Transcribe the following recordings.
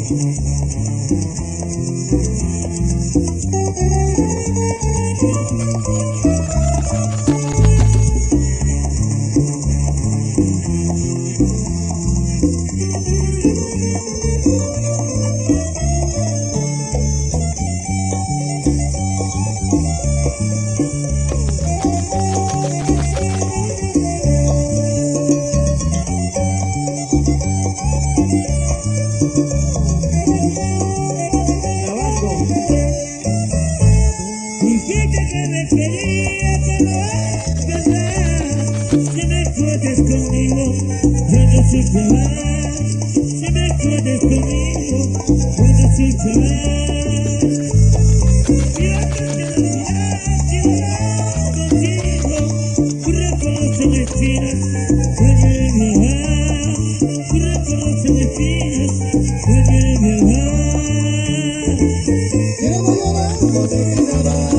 Dijiste que me quería, pero es verdad. Si me acuerdas conmigo, yo no soy chaval. Si me acuerdas conmigo, yo no soy chaval. Y antes de olvidar, llorar contigo, correr por los espinas, vuelve mi hogar. Correr por los espinas, vuelve mi hogar. Quedando llorando te quedarás.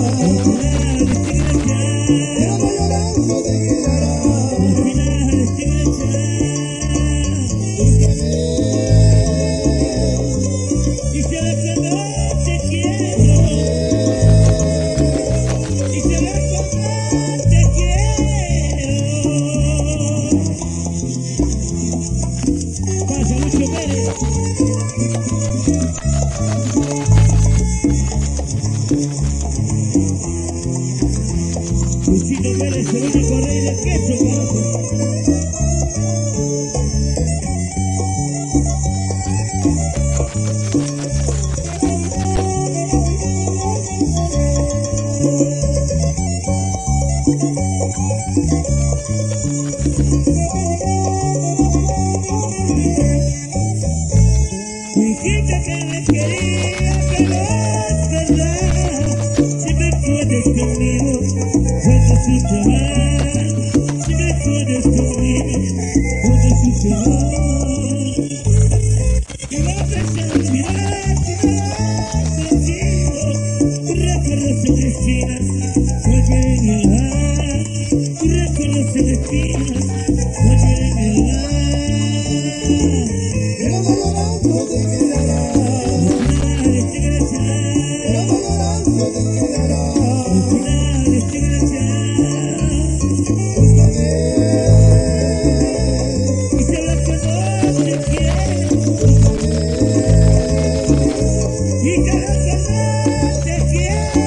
Quedando llorando te quedarás. Y se ve que no te quiero. Y se ve que no te quiero. Pasa Lucho Pérez. Luchito Pérez, el único rey del queso, carajo. Dijiste que me quería, pero es verdad. Si me puedes conmigo, yo no soy chaval. Si me puedes conmigo, yo no soy chaval. Y vas a olvidar, contigo. Recuerdos en espinas, vuelve a mi hogar. Recuerdos en espinas, vuelve a mi hogar. Quedando llorando te quedarás. Quedando llorando te quedarás. Búscame. Y se ve que no te quiero. Y que no te quiero.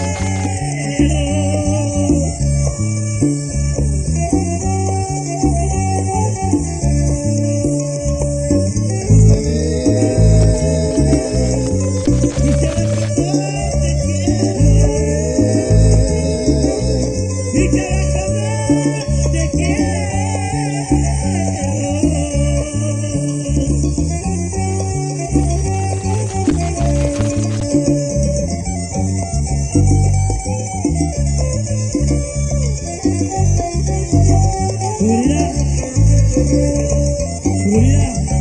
Seguridad.